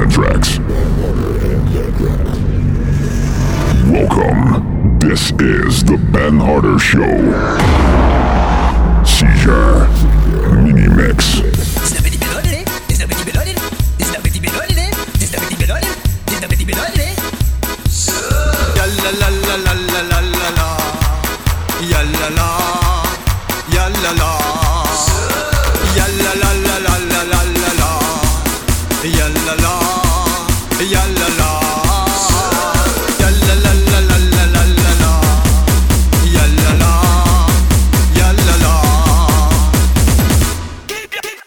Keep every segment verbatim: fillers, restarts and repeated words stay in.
Anthrax. Welcome. This is the Ben Harder Show. Seizure Mini Mix. La la la la la la la la, ya la la, ya la la, ya la la la la la la la la, ya la la, ya la la, ya la la la la la la la la, ya la la, ya la la.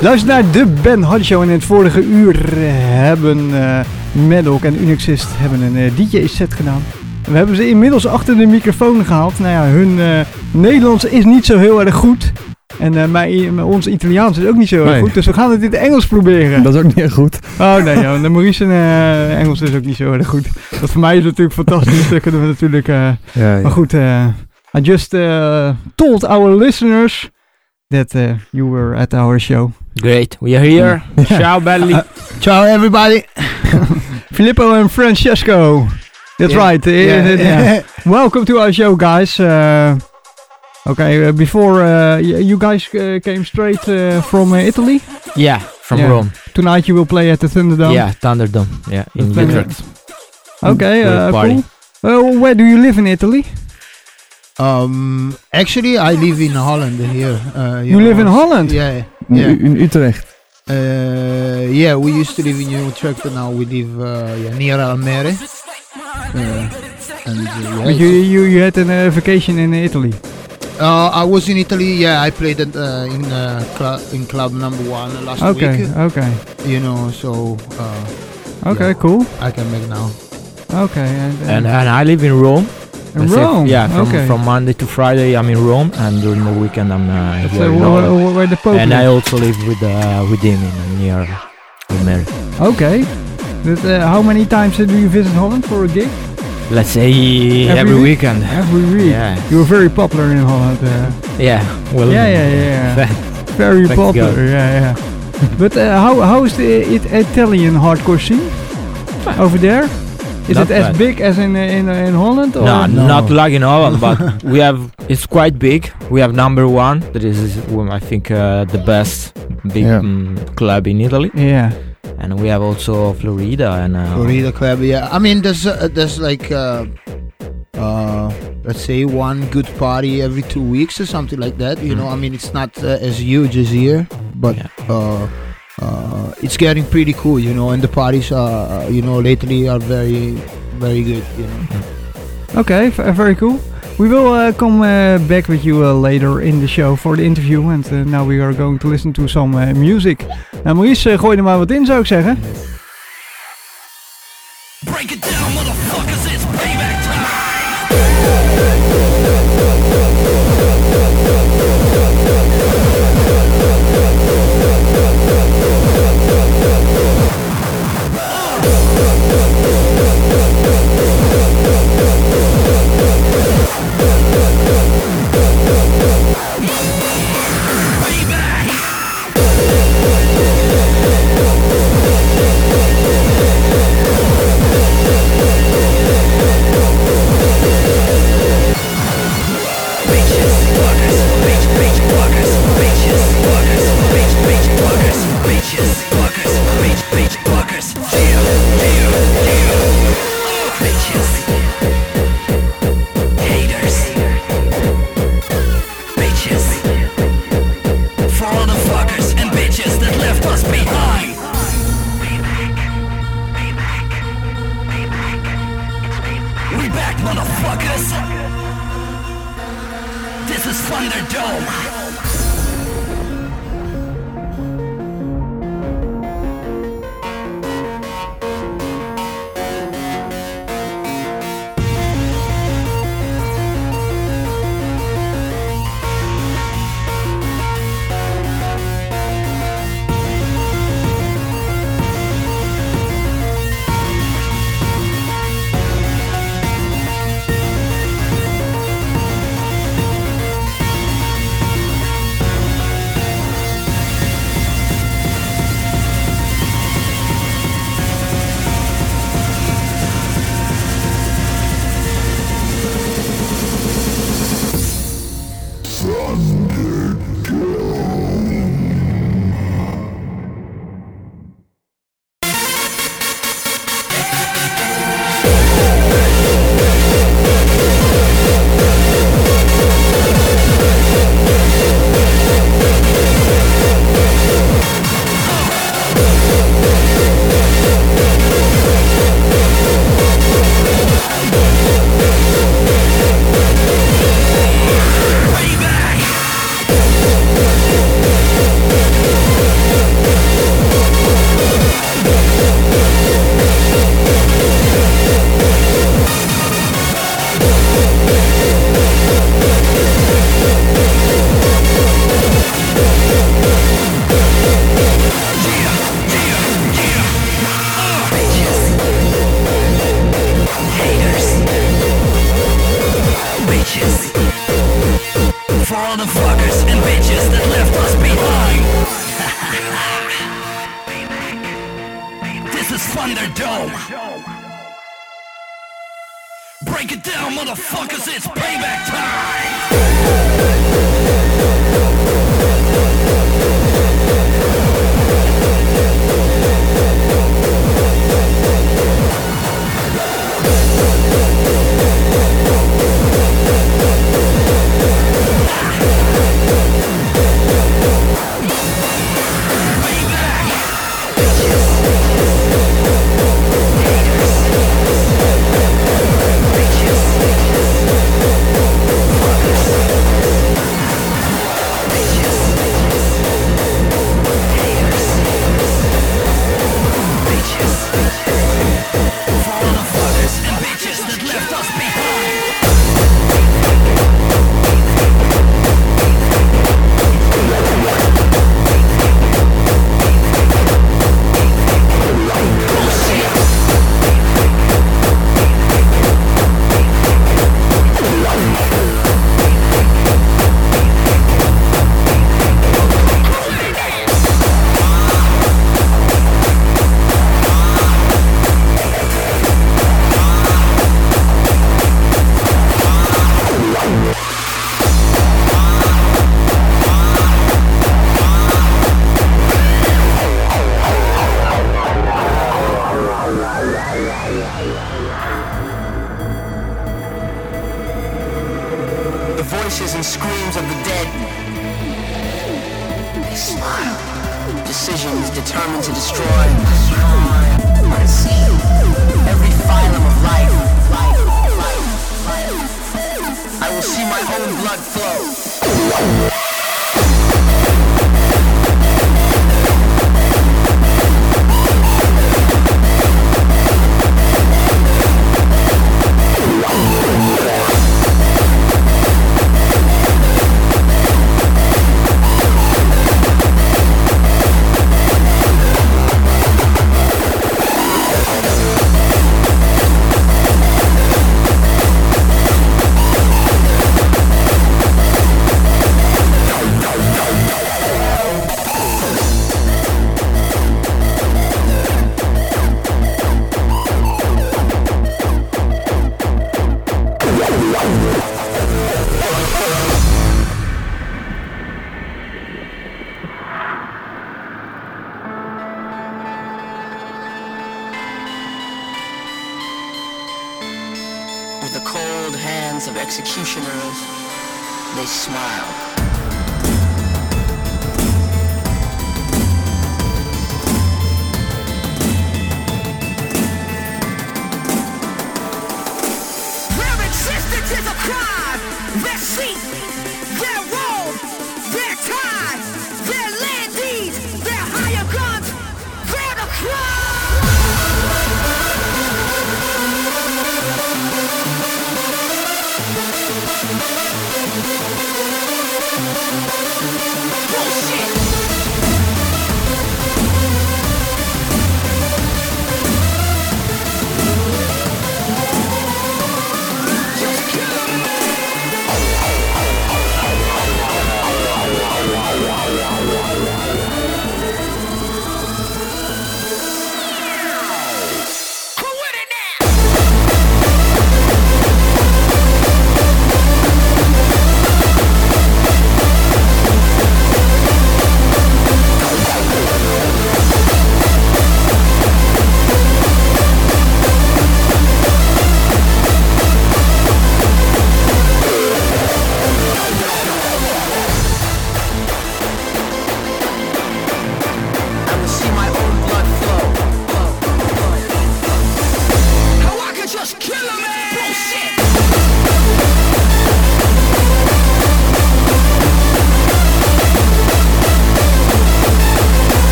Luister naar de Ben Harder Show. En in het vorige uur hebben uh, Maddock en Unixist hebben een uh, D J-set gedaan. We hebben ze inmiddels achter de microfoon gehaald. Nou ja, hun uh, Nederlands is niet zo heel erg goed. En uh, mijn, ons Italiaans is ook niet zo heel erg Nee. goed. Dus we gaan het in het Engels proberen. Dat is ook niet echt goed. Oh nee, ja, de Maurice uh, Engels is ook niet zo erg goed. Dat voor mij is natuurlijk fantastisch. Dat kunnen we natuurlijk... Uh, Ja, ja. maar goed, uh, I just uh, told our listeners that uh, you were at our show. Great, we are here. Ciao belli. Uh, ciao everybody. Filippo and Francesco. That's Yeah. right. Uh, Yeah. yeah. Welcome to our show, guys. Uh, okay, uh, before uh, y- you guys uh, came straight uh, from uh, Italy. Yeah, from Yeah. Rome. Tonight you will play at the Thunderdome. Yeah, Thunderdome. Yeah, in Thunder- Utrecht. Okay, Great uh, party. cool. Uh, where do you live in Italy? Um, actually, I live in Holland here. Uh, You live in Holland? Yeah, In, yeah. in Utrecht. Uh, yeah, we used to live in Utrecht, but now we live uh, yeah, near Almere. Uh, and uh, yeah, But you, you, you had a uh, vacation in Italy. uh, I was in Italy. Yeah, I played at, uh, in uh, cl- in club number one last Okay, week. okay. You know, so uh, Okay, Yeah. cool. I can make now. Okay. And, uh, And and I live in Rome. in Let's say- Rome? yeah, from, okay. from Monday to Friday I'm in Rome, and during the weekend I'm uh, That's, here uh, in where, Holland. where, where the Pope And I lives. also live with uh, with him in near Almere. Okay. But, uh, how many times uh, do you visit Holland for a gig? Let's say Every every, week? weekend. Every week. Yeah, You're very popular in Holland. Uh, yeah. Well, yeah, yeah, yeah. Very Thanks popular. God. Yeah, yeah. But uh, how how is the it Italian hardcore scene over there? Is Not it as bad. big as in uh, in uh, in Holland? Or? No, No. not like in Holland, but we have. It's quite big. We have number one. That is, um, I think, uh, the best big Yeah. um, club in Italy, Yeah. and we have also Florida and. Uh, Florida Club, yeah. I mean, there's uh, there's like uh, uh, let's say one good party every two weeks or something like that. You Mm. know, I mean, it's not uh, as huge as here, but Yeah. uh, uh, it's getting pretty cool. You know, and the parties, uh, you know, lately are very very good. You know. Okay, v- very cool. We will uh, come uh, back with you uh, later in the show for the interview. And uh, now we are going to listen to some uh, music. Nou, Maurice, uh, gooi er maar wat in, zou ik zeggen. Break it down, motherfuckers, it's payback time. This is Thunderdome. all the fuckers and bitches that left us behind. This is Thunderdome. Break it down, motherfuckers, it's payback time.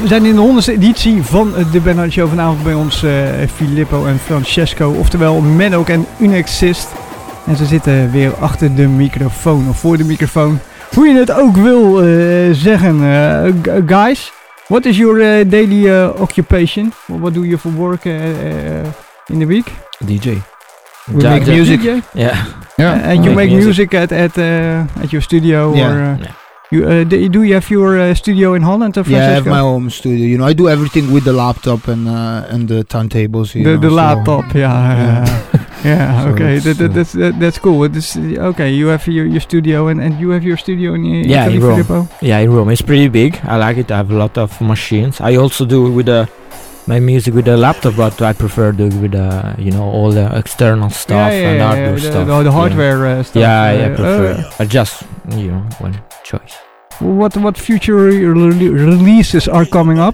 we zijn in de honderdste editie van de Ben Harder Show. Vanavond bij ons uh, Filippo en Francesco, oftewel Maddock en Unexist. En ze zitten weer achter de microfoon, of voor de microfoon. Hoe je het ook wil uh, zeggen. Uh, g- guys, what is your uh, daily uh, occupation? What do you for work uh, uh, in the week? D J. We Ja, make de- music. D J? Yeah. Yeah. Uh, and you Make make music. music at at uh, at your studio, Yeah. or uh, Yeah. you uh, do, do you have your uh, studio in Holland, uh, Yeah, I Francesco? have my home studio. You know, I do everything with the laptop and uh, and the turntables. You The, know, the so- laptop, yeah, Yeah. uh, yeah. So Okay, it's, that, that, uh, that's that, that's cool. It is, okay, you have your, your studio, and, and you have your studio in, in Yeah, Italy, in Rome. Filippo? Yeah, in Rome. It's pretty big. I like it. I have a lot of machines. I also do it with the my music with the laptop, but I prefer do it with the you know all the external stuff yeah, yeah, and yeah, hardware the, stuff. The, the yeah. hardware uh, stuff. Yeah, uh, yeah, I prefer. uh, I just you know one choice. what what future re- re- releases are coming up?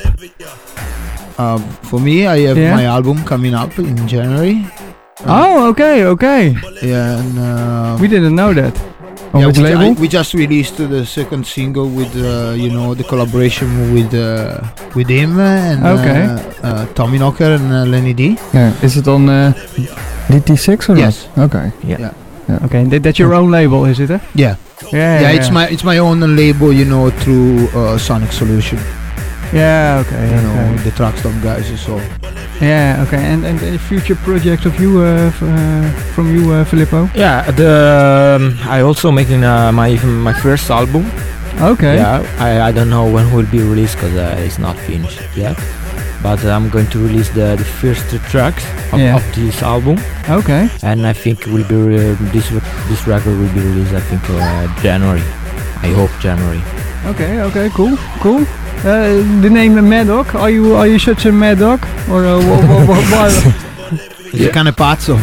Um, for me, I have Yeah. my album coming up in January. Oh, okay, okay. Yeah, and uh, We didn't know that. On yeah, which we, label? I- we just released the second single with uh, you know the collaboration with uh, with him and Okay. uh, uh, Tommy Knocker and uh, Lenny D. Ja, is het dan uh, D T six or Yes. not? Oké. Okay, that, that's your own label, is it? Eh? Yeah, Yeah, yeah, it's my it's my own label, you know, through uh, Sonic Solution. Yeah, okay, You know, okay. the Trackstop guys and so. Yeah, okay. And and the future projects of you, uh, f- uh, from you, uh, Filippo? Yeah, the um, I also making uh, my even my first album. Okay. Yeah, I, I don't know when will be released because uh, it's not finished yet. But uh, I'm going to release the, the first two tracks of, Yeah. of this album, Okay. and I think will be re- this re- this record will be released. I think uh, January. I hope January. Okay. Okay. Cool. Cool. Uh, the name Maddock. Are you are you such a mad dog, or uh, wha- wha- wha- wha- Yeah. Canepazzo.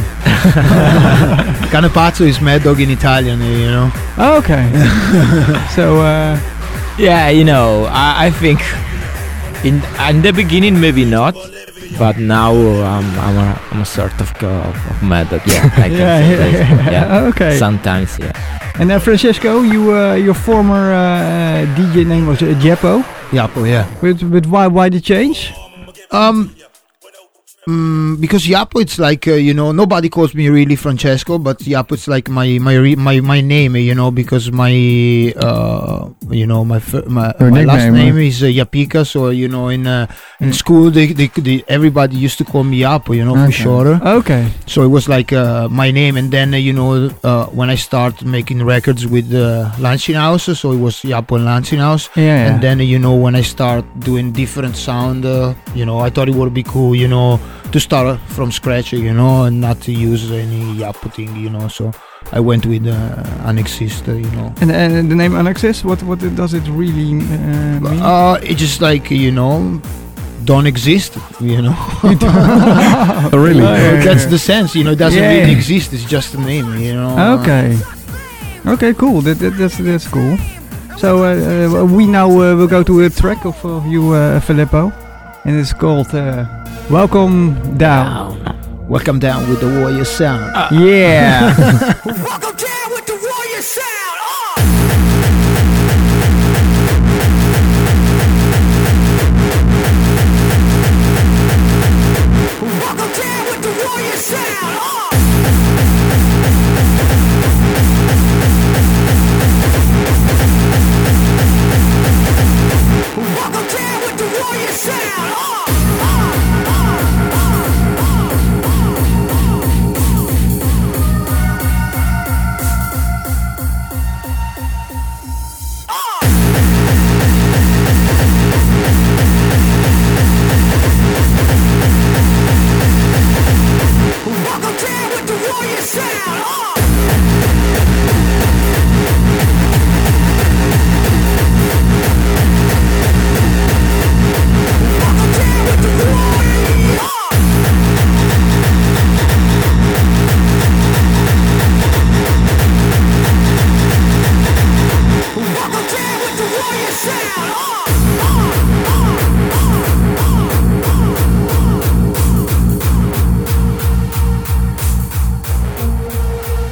Canepazzo is Mad Dog in Italian, you know. Oh, okay. So. Uh, Yeah, you know, I, I think in in the beginning maybe not, but now um, I'm a I'm a sort of uh, of mad dog. Yeah, I can yeah, say yeah, that. yeah. Okay. Sometimes, yeah. And uh, Francesco, you uh, your former uh, D J name was uh, Jeppo. Japo, yeah. But but why why the change? Um, mm, because Japo, it's like uh, you know, nobody calls me really Francesco, but Japo, it's like my my re- my my name, you know, because my uh, you know, my fir- my, Your my last nickname, name uh, is uh, Yapika, so you know, in uh, in Mm. school, they, they they everybody used to call me Japo, you know, for Okay. shorter. Okay. So it was like uh, my name, and then uh, you know, uh, when I started making records with uh, Lansing House, so it was Japo and Lansing House. Yeah. yeah. And then uh, you know, when I start doing different sound, uh, you know, I thought it would be cool, you know, to start from scratch, you know, and not to use any Yapo thing, you know. So I went with uh, Unexist, uh, you know. And, and the name Annexis, what what does it really uh, mean? Uh, it's just like, you know, don't exist, you know. Oh, really? Oh, yeah, yeah, That's yeah. the sense, you know. It doesn't Yeah. really exist. It's just a name, you know. Okay. Okay, cool. That, that that's that's cool. So uh, uh, we now uh, will go to a track of, of you, uh, Filippo, and it's called uh, "Welcome Down." Welcome down with the Warrior Sound. Yeah. Welcome down with the warrior sound. Uh! Welcome down with the warrior sound. Uh! Welcome down with the warrior sound. Uh! Welcome down with the warrior sound. Uh! Welcome down with the warrior. Uh! Welcome down with the warrior sound. Uh!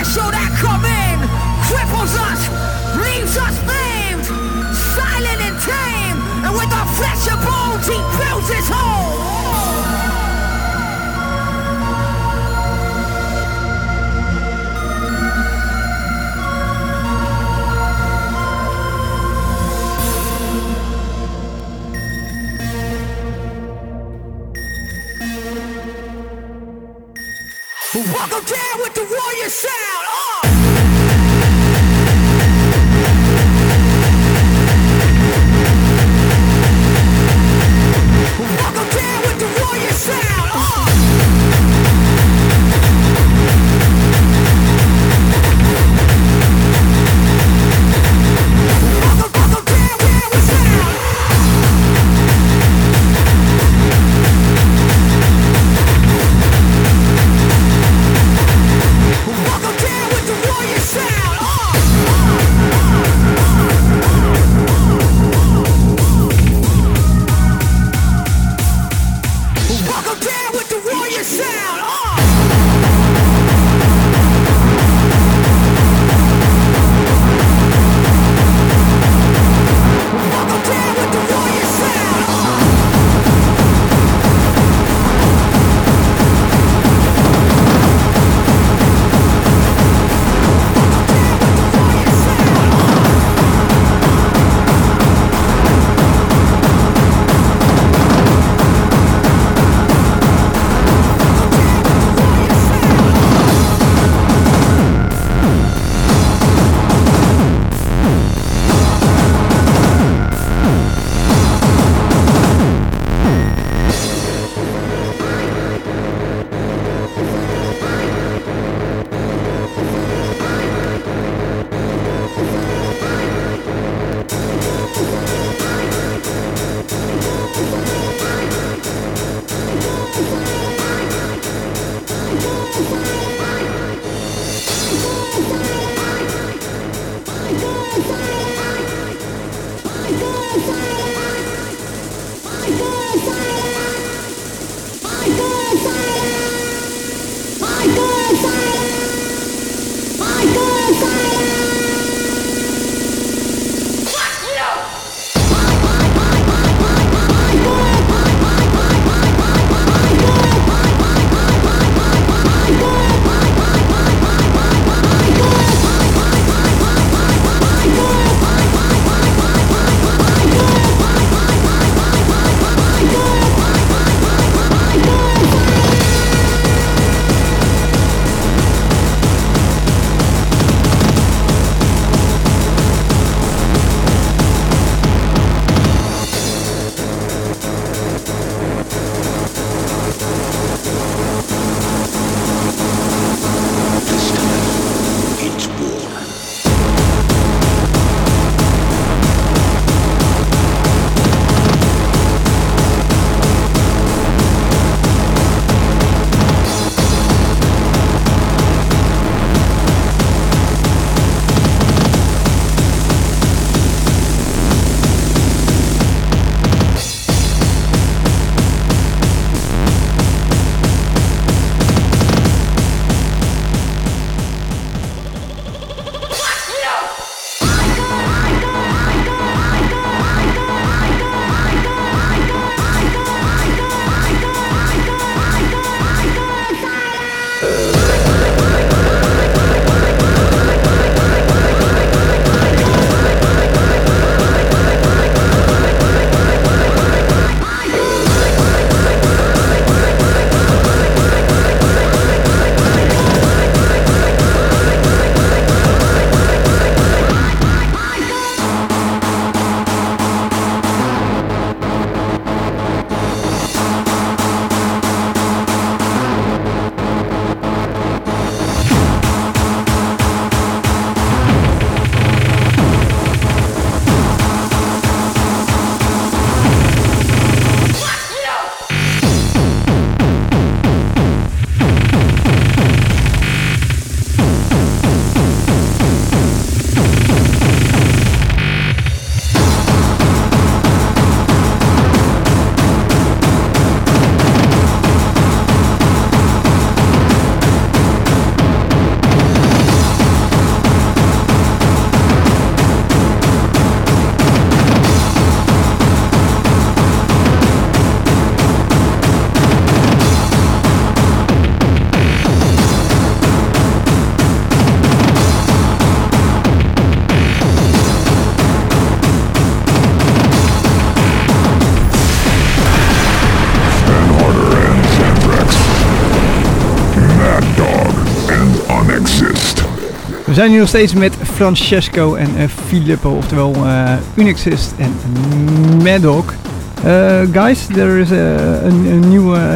pressure that come in cripples us, leaves us maimed, silent and tame, and with our flesh and bones he builds his home. Welcome down with the warrior sound. Oh! Welcome down with the warrior sound. Oh! Welcome, welcome down with the sound. Welcome down with the warrior sound. Welcome down with the warrior sound. Welcome down with the warrior sound. Go! zijn hier nog steeds met Francesco en uh, Filippo, oftewel uh, Unixist en Maddock. Uh, guys, there is a, a, a new uh,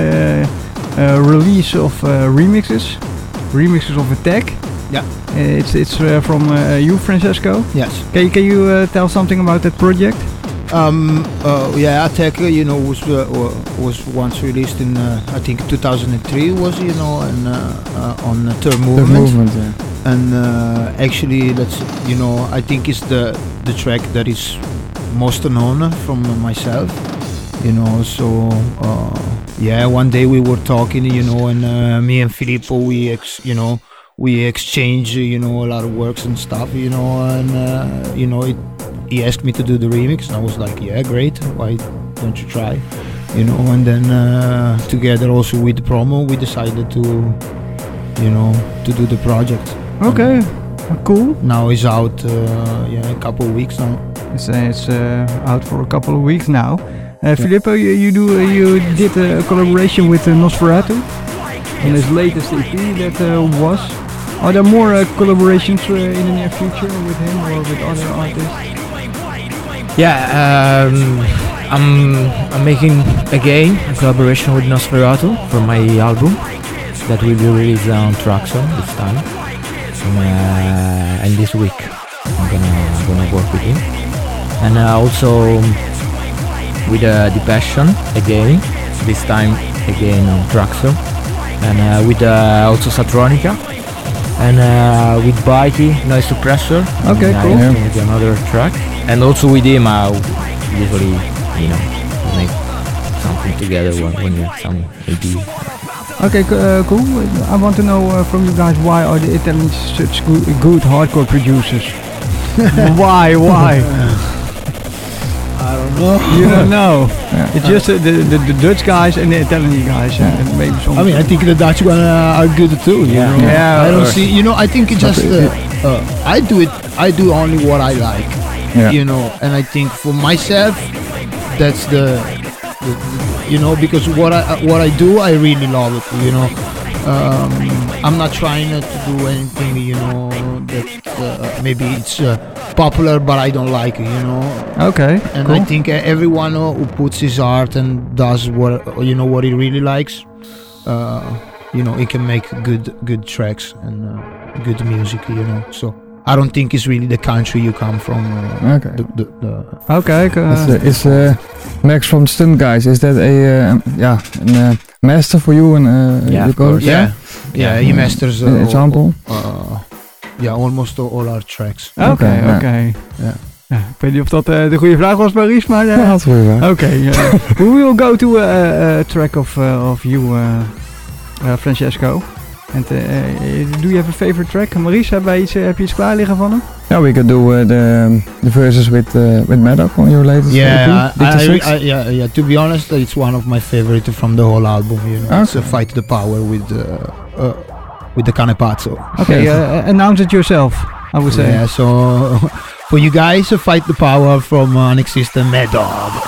uh, release of uh, remixes, remixes of Attack. Yeah. Uh, it's it's uh, from uh, you, Francesco. Yes. Can you, can you uh, tell something about that project? Um, uh, yeah, Attack, uh, you know, was uh, was once released in uh, I think two thousand three was, you know, and uh, uh, on uh, Third Movement. The movement, yeah. And uh, actually, that's, you know, I think it's the the track that is most known from myself, you know. So uh, yeah, one day we were talking, you know, and uh, me and Filippo, we ex, you know, we exchange, you know, a lot of works and stuff, you know, and uh, you know, it, he asked me to do the remix, and I was like, yeah, great, why don't you try, you know. And then uh, together also with the promo, we decided to, you know, to do the project. Okay, cool. Now it's out, uh, yeah, a couple of weeks now. It's, uh, it's uh, out for a couple of weeks now. Uh, Filippo, you, you do uh, you did a collaboration with uh, Nosferatu on his latest E P that uh, was. Are there more uh, collaborations uh, in the near future with him or with other artists? Yeah, um, I'm I'm making again a collaboration with Nosferatu for my album that will be released on Traxxon this time. And, uh, and this week I'm gonna I'm gonna work with him, and uh, also with uh, Depression again, this time again on Traxxon, and uh, with uh, also Satronica, and uh, with Bitey, Noise Suppressor. Okay, and, cool. Uh, yeah. With another track, and also with him I usually, you know, make something together when, when you have some idea. Okay, uh, cool. I want to know uh, from you guys, why are the Italians such good, good hardcore producers? why, why? I don't know. You don't know. Yeah. It's just uh, the, the the Dutch guys and the Italian guys, yeah. and maybe some. I mean, I think the Dutch one uh, are good too. You Yeah. know? Yeah, I of don't course. see. You know, I think it's just. Uh, uh, I do it. I do only what I like. Yeah. You know, and I think for myself, that's the, the, you know, because what I what I do, I really love it. You know, um, I'm not trying uh, to do anything. You know, that uh, maybe it's uh, popular, but I don't like it. You know. Okay. And cool. I think uh, everyone uh, who puts his art and does what you know what he really likes, uh, you know, he can make good good tracks and uh, good music. You know, so I don't think it's really the country you come from. Uh, Okay. The, the, the Okay. Uh, Is, uh, is uh, Max from Stunt Guys, is that a uh, yeah, a uh, master for you? And uh, Yeah, you of course. yeah, yeah, he masters. Uh, An example? Uh, yeah, almost all our tracks. Oké, Oké, ja. oké. Ja. Ja, ik weet niet of dat uh, de goede vraag was, Maurice, maar... Uh, Ja, dat wil je wel. Oké. uh, we will go to a, a track of, uh, of you, uh, uh, Francesco. And uh, do you have a favorite track? Maurice, heb, wij iets, uh, heb je iets klaar liggen van hem? Yeah, we could do uh, the the verses with uh, with Maddock on your latest Yeah, E P, I, I, D T six. I, yeah, yeah. To be honest, it's one of my favorite from the whole album. You know, it's a Okay. Fight the Power with uh, uh, with the Canepazzo. Okay, uh, announce it yourself, I would say. Yeah, so for you guys, uh, Fight the Power from uh, Unexistent Mad Dog.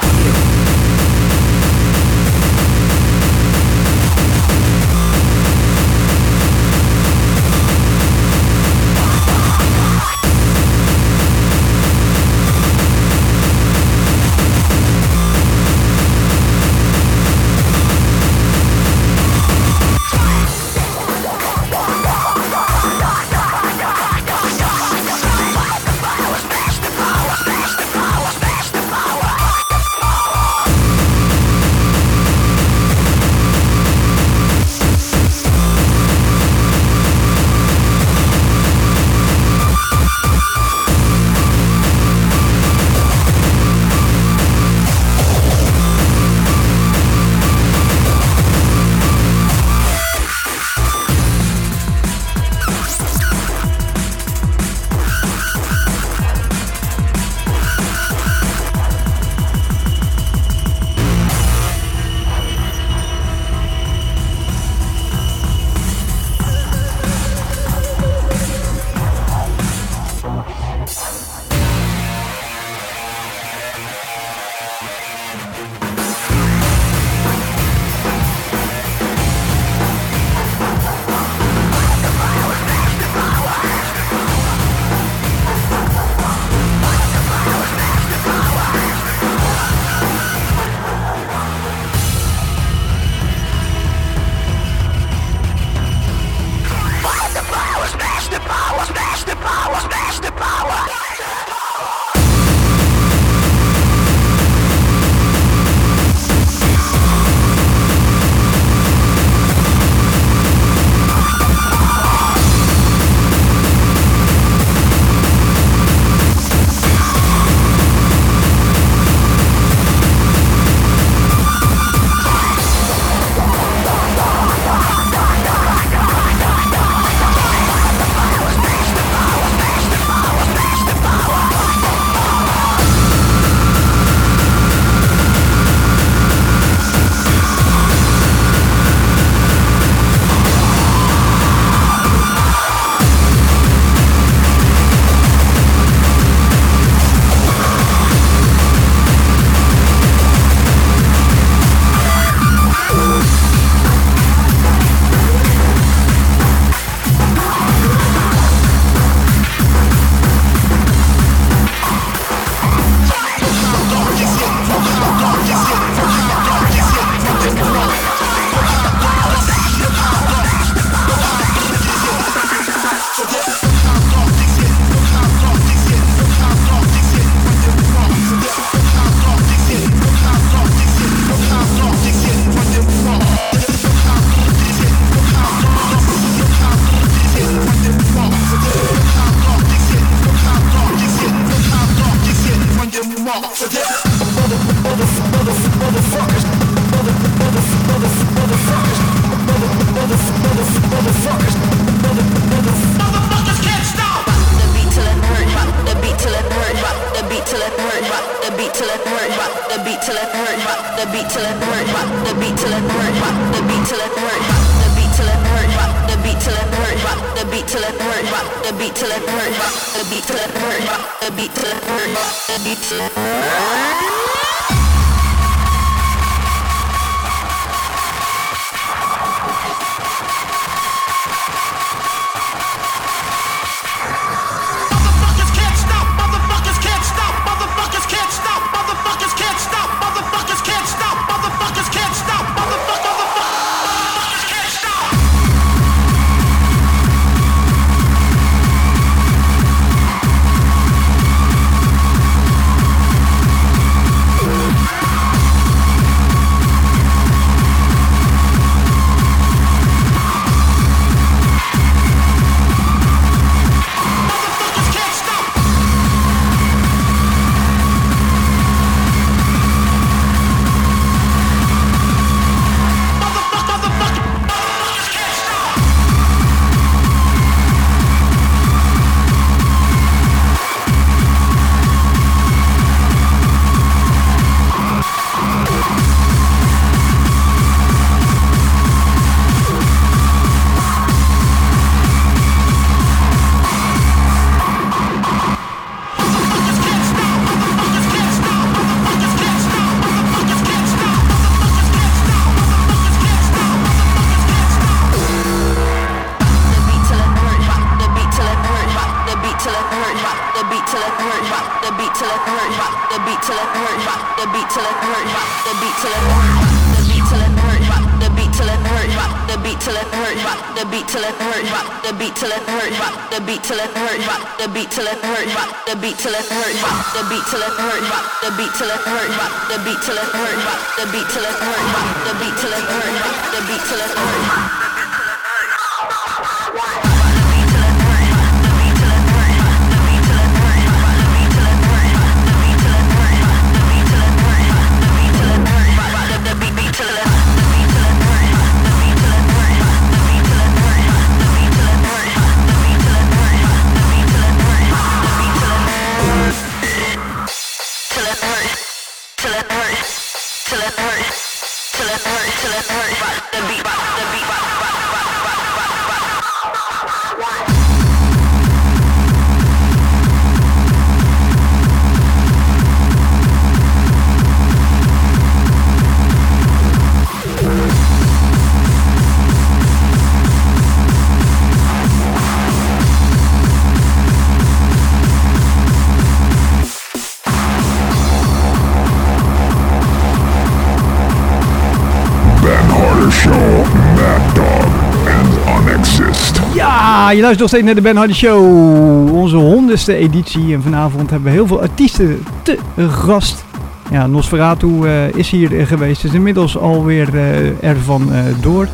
Je luistert nog steeds naar de Ben Hardy Show, onze honderdste editie. En vanavond hebben we heel veel artiesten te gast. Ja, Nosferatu uh, is hier uh, geweest, is inmiddels alweer uh, ervan uh, door.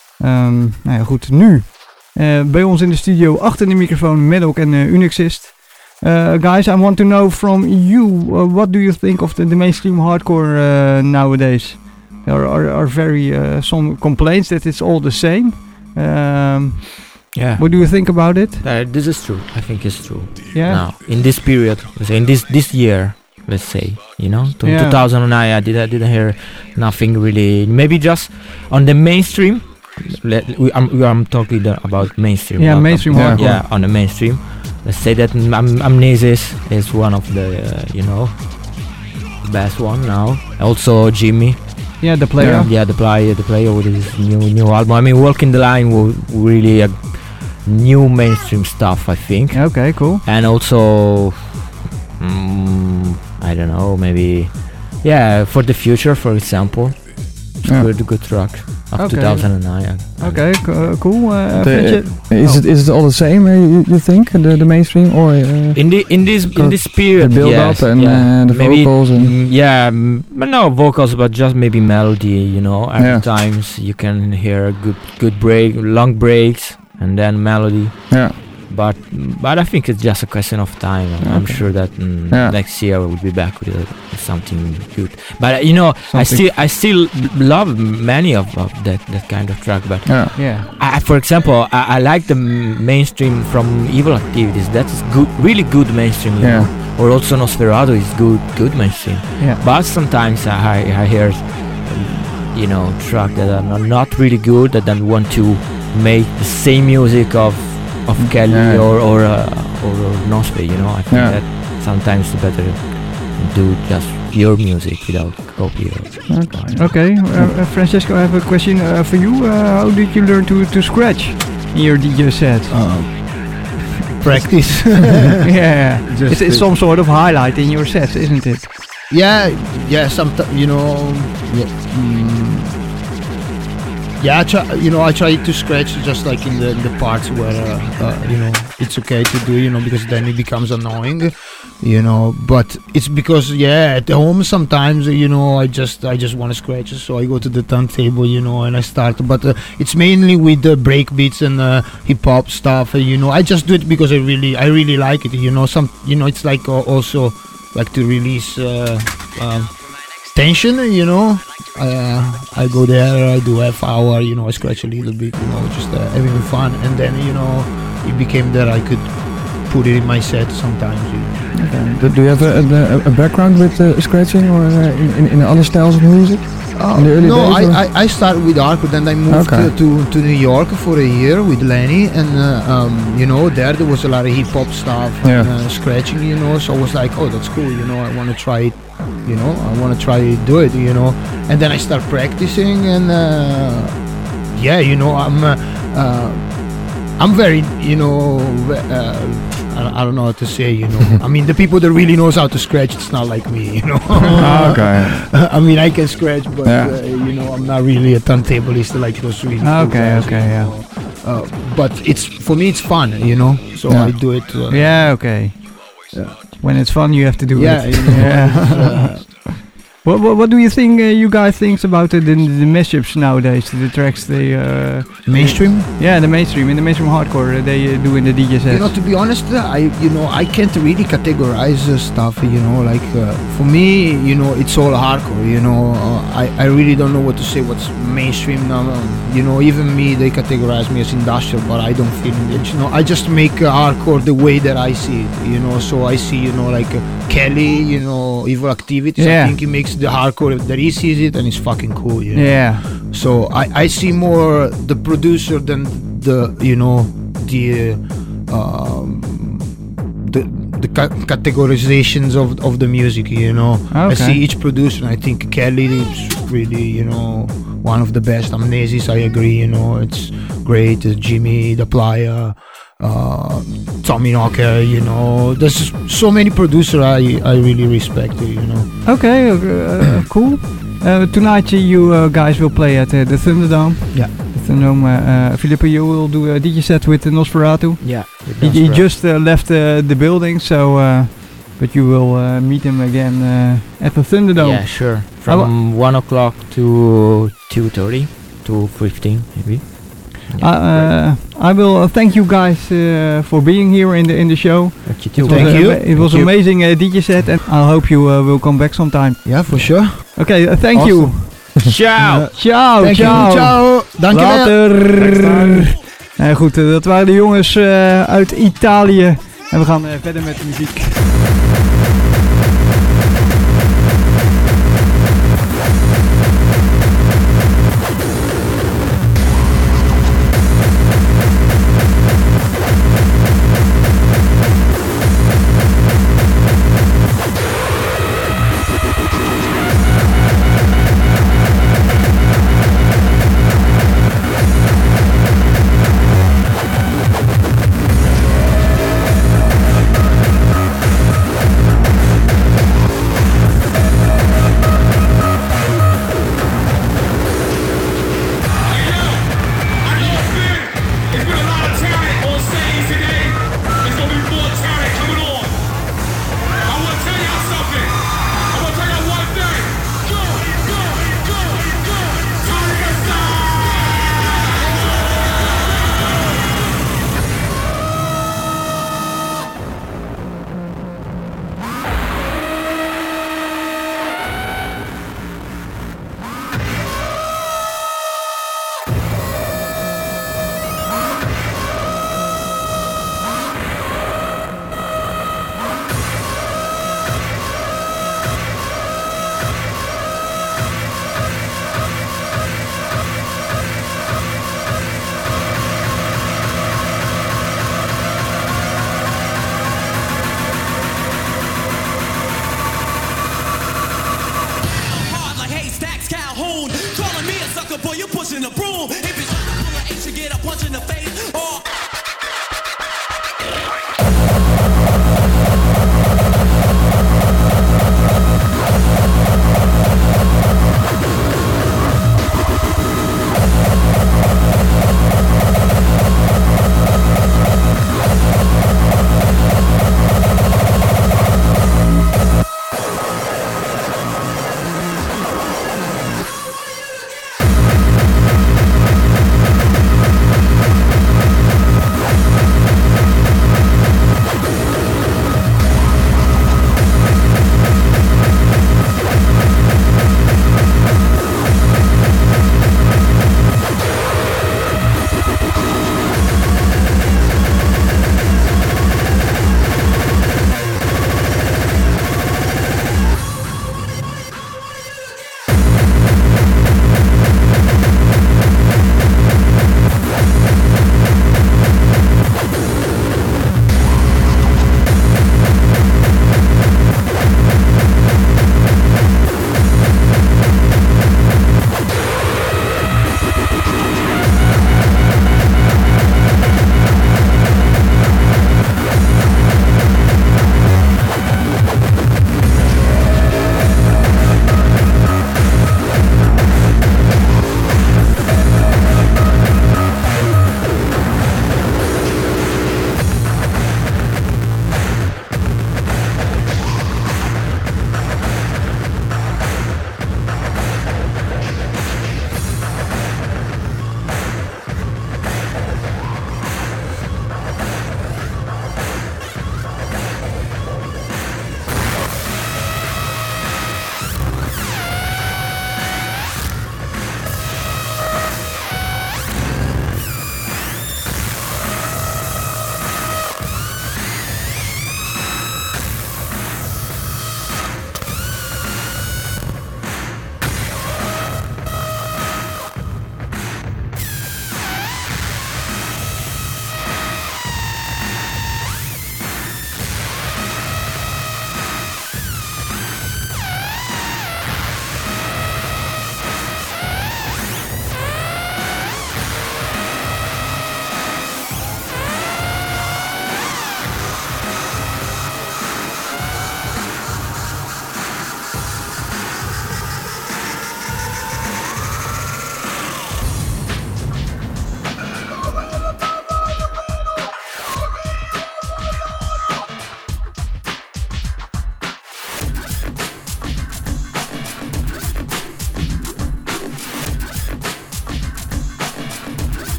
Um, nou ja, goed, nu uh, bij ons in de studio achter de microfoon Medoc en uh, Unixist. Uh, guys, I want to know from you, uh, what do you think of the, the mainstream hardcore uh, nowadays? There are, are very uh, some complaints that it's all the same. Um, Yeah. What do you think about it? Uh, this is true. I think it's true. Yeah. Now, in this period, let's say in this this year, let's say, you know, to yeah. two thousand nine, I did I didn't hear nothing really. Maybe just on the mainstream. Let, we, I'm, we, I'm talking the, about mainstream. Yeah, hardcore. mainstream yeah. hardcore. Yeah, on the mainstream. Let's say that Am- Amnesis is one of the, uh, you know, best one now. Also Jimmy. Yeah, the player. Yeah, yeah the player, the player with his new new album. I mean, Walking the Line was really a new mainstream stuff, I think. Okay, cool. And also, mm, I don't know, maybe, yeah, For the Future, for example. It's Yeah. good, good track of Okay. two thousand nine. Okay, c- uh, cool. Uh, The- vind je- Is Oh. it is it all the same? Uh, you, you think the the mainstream or uh, In the in this in this period, the build yes, up and yeah. uh, the maybe, vocals and mm, yeah, mm, but no vocals, but just maybe melody. You know, at Yeah. times you can hear good good break, long breaks, and then melody. yeah. but but I think it's just a question of time. I'm, I'm Okay. sure that mm, Yeah. next year we'll be back with, uh, with something good. But uh, you know, I Something- still I still love many of, of that that kind of track. But Yeah. Yeah. I, for example, I, I like the m- mainstream from Evil Activities. That's good, really good mainstream. You Yeah. know? Or also Nosferatu is good, good mainstream. Yeah. But sometimes I, I hear, um, you know, track that are not- not really good, that then want to make the same music of of Kelly Yeah. or or uh, or, or Nosfe. You know, I think Yeah. that sometimes it's better do just your music without copy. Or, Okay. Okay, uh, uh, Francesco, I have a question uh, for you. Uh, how did you learn to, to scratch in your D J set? Um, practice. yeah, Just it's, it's to- some sort of highlight in your sets, isn't it? Yeah, yeah. Sometimes, you know, yeah, mm, yeah. I try, you know, I try to scratch just like in the in the parts where uh, uh, you know it's okay to do, you know, because then it becomes annoying, you know. But it's because yeah, at home sometimes, you know, I just I just want to scratch, so I go to the turntable, you know, and I start. But uh, it's mainly with the break beats and uh, hip hop stuff, uh, you know. I just do it because I really I really like it, you know. Some, you know, it's like uh, also like to release uh, um, tension, you know. Uh, I go there, I do half hour, you know, I scratch a little bit, you know, just uh, having fun, and then, you know, it became that I could put it in my set sometimes, you know. Okay. Do, do you have a, a, a background with uh, scratching or uh, in, in, in other styles of music? In the early no, days, or? I, I, I started with hardcore, then I moved Okay. uh, to, to New York for a year with Lenny, and uh, um, you know, there there was a lot of hip hop stuff Yeah. and uh, scratching, you know, so I was like, oh, that's cool, you know, I want to try it, you know, I want to try do it, you know, and then I start practicing, and uh, yeah, you know, I'm uh, uh, I'm very, you know, uh, I, I don't know how to say, you know, I mean, the people that really knows how to scratch, it's not like me, you know. Ah, okay. I mean, I can scratch, but Yeah. uh, you know, I'm not really a turntablist like those really. cool Okay, guys, okay, you yeah. know. Uh, but it's for me, it's fun, you know. So Yeah. I do it. Uh, Yeah, okay. Yeah. When it's fun, you have to do yeah, it. you know, Yeah. it's, uh, What, what what do you think? Uh, you guys thinks about uh, the the mashups nowadays? The tracks they uh, mainstream. yeah, the mainstream in the mainstream hardcore uh, they uh, do in the D J You sets. know, to be honest, uh, I you know I can't really categorize uh, stuff. You know, like uh, for me, you know, it's all hardcore. You know, uh, I I really don't know what to say. What's mainstream now? Um, you know, even me, they categorize me as industrial, but I don't fit in it. You know, I just make uh, hardcore the way that I see it. You know, so I see, you know, like uh, Kelly, you know, Evil Activities. Yeah. I think he makes the hardcore that he sees it, and it's fucking cool. You know? Yeah, So I, I see more the producer than the, you know, the uh, um, the the ca- categorizations of of the music, you know. I Okay. see each producer, and I think Kelly is really, you know, one of the best. Amnesis, I agree, you know, it's great. Uh, Jimmy the Playa, uh, Tommy Knocker, you know. There's so many producers I I really respect, you know. okay, uh, cool. Uh, tonight uh, you uh, guys will play at uh, the Thunderdome. Yeah. The Thunderdome. Uh, uh, Filippo, you will do a D J set with uh, Nosferatu. yeah. He, he just uh, left uh, the building, so uh, but you will uh, meet him again uh, at the Thunderdome. Yeah, sure. From one o'clock to two thirty, two fifteen maybe. Uh, uh, I will uh, thank you guys uh, for being here in the in the show. Thank you It too. was, Thank uh, you. It Thank was you. amazing uh, D J set, and I hope you uh, will come back sometime. Yeah, for sure. Okay, uh, thank you. Ciao. Ciao, Thank ciao. you. Ciao. Dankjewel. Later. Uh, goed, uh, dat waren de jongens uh, uit Italië. En we gaan uh, verder met de muziek. using a broom. If it's trying to pull an ace, you get a punch in the face. Or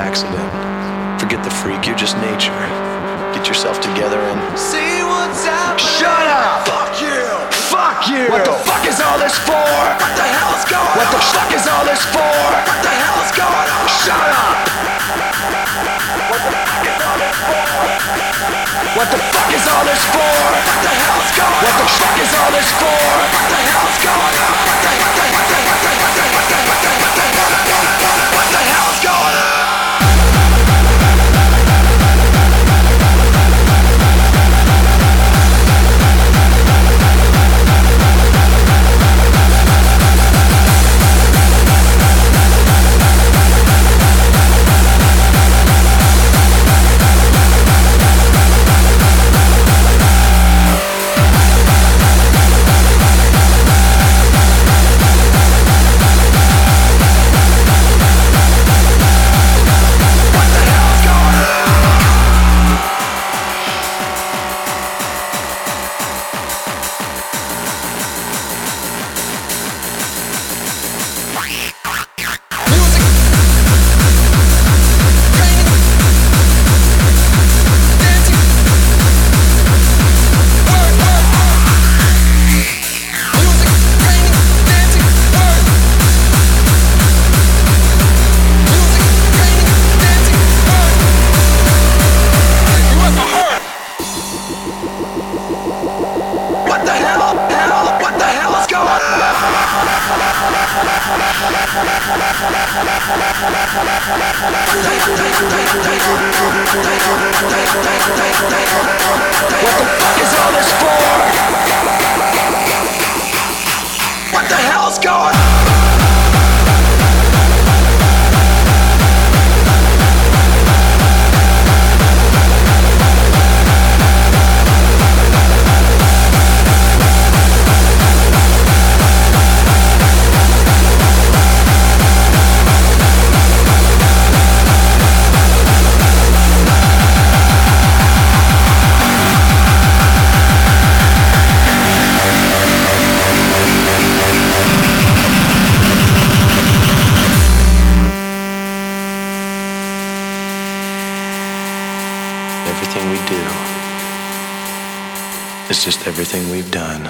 accident. Forget the freak, you're just nature. Get yourself together and see what's happening. Shut up! Fuck you! Fuck you! What the fuck is all this for? What the hell's going on? What the fuck is all this for? What the hell's going on? Shut up! What the fuck is all this for? What the fuck is all this for? What the hell's going on? What the fuck is all this for? What the hell's going on? What the what the what the what the what the what the what the what the what the hell's going on? Everything we do is just everything we've done.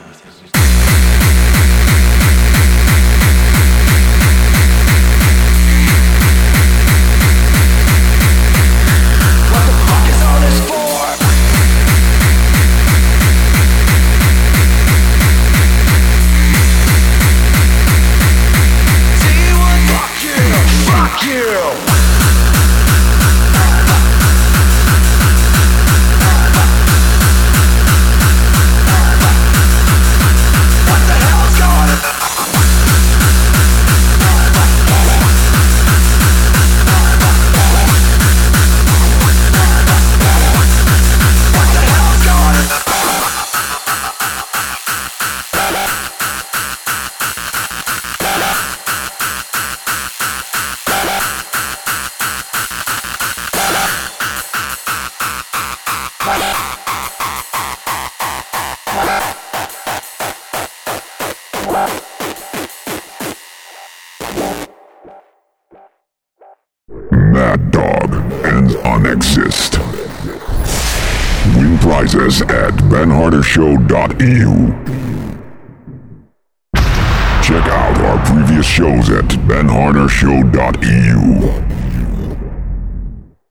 Mad Dog and Unexist. Win prizes at ben harder show dot e u. Check out our previous shows at ben harder show dot e u.